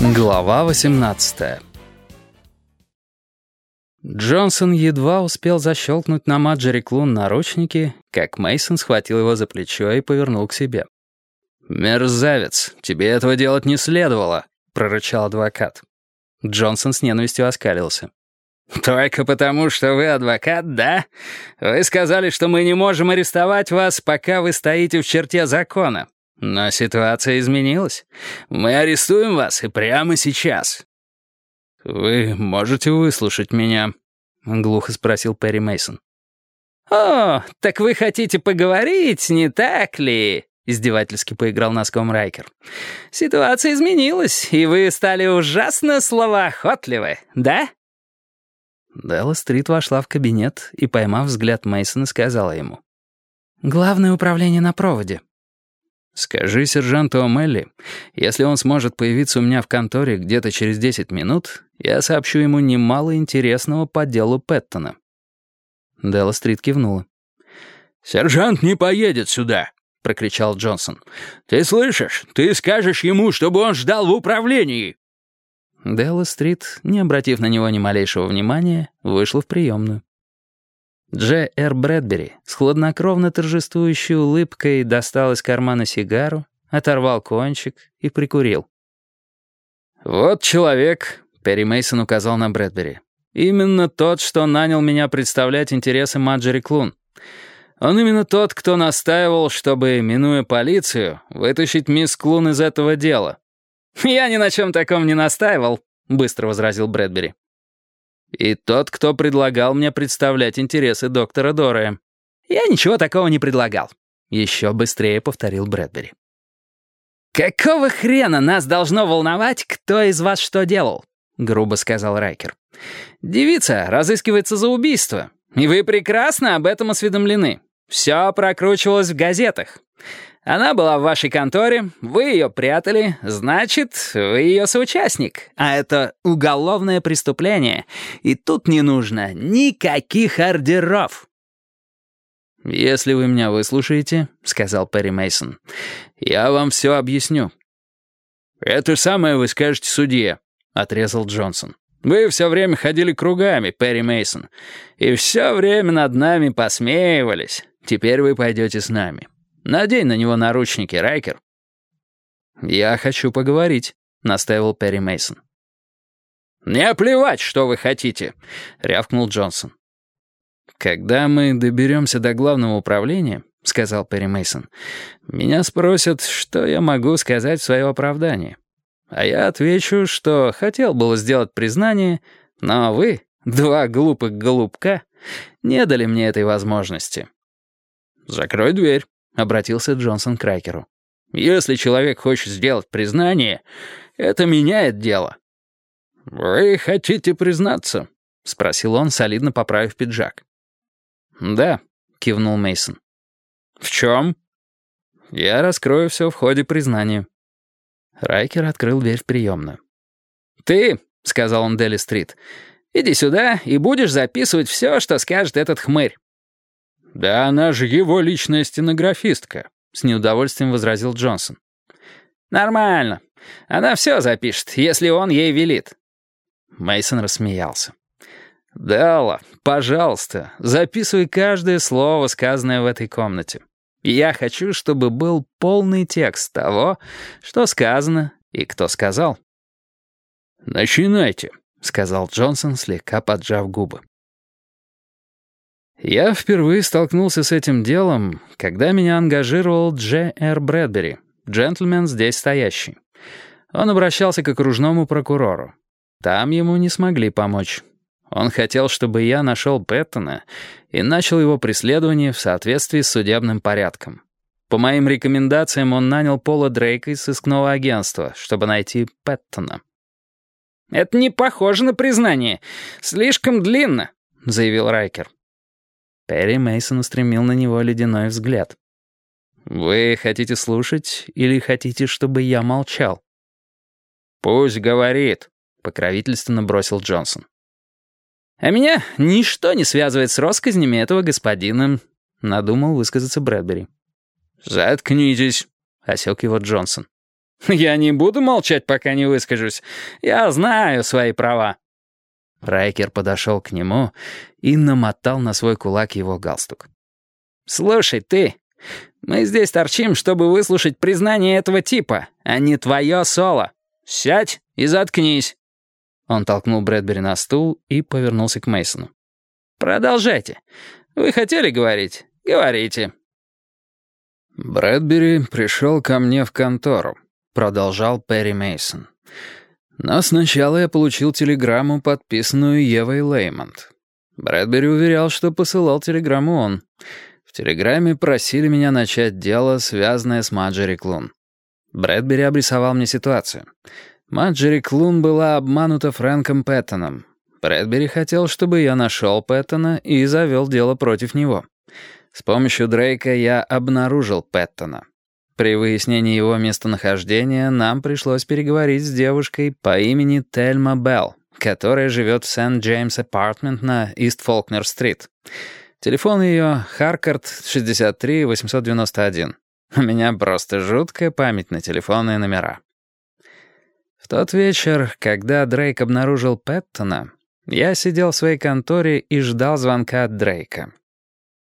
Глава 18. Джонсон едва успел защелкнуть на Марджери Клун наручники, как Мейсон схватил его за плечо и повернул к себе. «Мерзавец, тебе этого делать не следовало», — прорычал адвокат. Джонсон с ненавистью оскалился. «Только потому, что вы адвокат, да? Вы сказали, что мы не можем арестовать вас, пока вы стоите в черте закона. Но ситуация изменилась. Мы арестуем вас и прямо сейчас». «Вы можете выслушать меня?» — глухо спросил Перри Мейсон. «О, так вы хотите поговорить, не так ли?» — издевательски поиграл носком Райкер. «Ситуация изменилась, и вы стали ужасно словоохотливы, да?» Делла Стрит вошла в кабинет и, поймав взгляд Мейсона, сказала ему: «Главное управление на проводе». «Скажи сержанту О'Мелли, если он сможет появиться у меня в конторе где-то через 10 минут, я сообщу ему немало интересного по делу Пэттона». Делла Стрит кивнула. «Сержант не поедет сюда», — прокричал Джонсон. «Ты слышишь? Ты скажешь ему, чтобы он ждал в управлении». Делла Стрит, не обратив на него ни малейшего внимания, вышла в приемную. Дж.Р. Брэдбери с хладнокровно торжествующей улыбкой достал из кармана сигару, оторвал кончик и прикурил. «Вот человек», — Перри Мейсон указал на Брэдбери, «именно тот, что нанял меня представлять интересы Марджери Клун. Он именно тот, кто настаивал, чтобы, минуя полицию, вытащить мисс Клун из этого дела». «Я ни на чем таком не настаивал», — быстро возразил Брэдбери. «И тот, кто предлагал мне представлять интересы доктора Доррея». «Я ничего такого не предлагал», — еще быстрее повторил Брэдбери. «Какого хрена нас должно волновать, кто из вас что делал?» — грубо сказал Райкер. «Девица разыскивается за убийство, и вы прекрасно об этом осведомлены. Все прокручивалось в газетах. Она была в вашей конторе, вы ее прятали, значит, вы ее соучастник. А это уголовное преступление, и тут не нужно никаких ордеров». «Если вы меня выслушаете, — сказал Перри Мейсон, — я вам все объясню». «Это самое вы скажете судье», — отрезал Джонсон. «Вы все время ходили кругами, Перри Мейсон, и все время над нами посмеивались. Теперь вы пойдете с нами. Надень на него наручники, Райкер». «Я хочу поговорить», — настаивал Перри Мейсон. «Мне плевать, что вы хотите», — рявкнул Джонсон. «Когда мы доберемся до главного управления, — сказал Перри Мейсон, — меня спросят, что я могу сказать в свое оправдание. А я отвечу, что хотел было сделать признание, но вы, два глупых голубка, не дали мне этой возможности». «Закрой дверь», — обратился Джонсон к Райкеру. «Если человек хочет сделать признание, это меняет дело». «Вы хотите признаться?» — спросил он, солидно поправив пиджак. «Да», — кивнул Мейсон. «В чем?» «Я раскрою все в ходе признания». Райкер открыл дверь в приемную. «Ты», — сказал он Делли Стрит, — «иди сюда и будешь записывать все, что скажет этот хмырь». «Да она же его личная стенографистка», — с неудовольствием возразил Джонсон. «Нормально. Она все запишет, если он ей велит». Мейсон рассмеялся. «Делла, пожалуйста, записывай каждое слово, сказанное в этой комнате. Я хочу, чтобы был полный текст того, что сказано и кто сказал». «Начинайте», — сказал Джонсон, слегка поджав губы. Я впервые столкнулся с этим делом, когда меня ангажировал Дж.Р. Брэдбери, джентльмен здесь стоящий. Он обращался к окружному прокурору. Там ему не смогли помочь. Он хотел, чтобы я нашел Пэттона и начал его преследование в соответствии с судебным порядком. По моим рекомендациям он нанял Пола Дрейка из сыскного агентства, чтобы найти Пэттона. «Это не похоже на признание. Слишком длинно», — заявил Райкер. Перри Мейсон устремил на него ледяной взгляд. «Вы хотите слушать или хотите, чтобы я молчал?» «Пусть говорит», — покровительственно бросил Джонсон. «А меня ничто не связывает с россказнями этого господина», — надумал высказаться Брэдбери. «Заткнитесь», — осек его Джонсон. Я не буду молчать, пока не выскажусь. Я знаю свои права». Райкер подошел к нему и намотал на свой кулак его галстук. «Слушай, ты, мы здесь торчим, чтобы выслушать признание этого типа, а не твое соло. Сядь и заткнись». Он толкнул Брэдбери на стул и повернулся к Мейсону. «Продолжайте. Вы хотели говорить? Говорите». «Брэдбери пришел ко мне в контору», — продолжал Перри Мейсон. «Но сначала я получил телеграмму, подписанную Евой Леймонт. Брэдбери уверял, что посылал телеграмму он. В телеграмме просили меня начать дело, связанное с Марджери Клун. Брэдбери обрисовал мне ситуацию. Марджери Клун была обманута Фрэнком Пэттоном. Брэдбери хотел, чтобы я нашел Пэттона и завел дело против него. С помощью Дрейка я обнаружил Пэттона. При выяснении его местонахождения нам пришлось переговорить с девушкой по имени Тельма Белл, которая живет в Сент-Джеймс Апартмент на Ист-Фолкнер-стрит. Телефон ее Харкард 63-891. У меня просто жуткая память на телефонные номера. В тот вечер, когда Дрейк обнаружил Пэттона, я сидел в своей конторе и ждал звонка от Дрейка.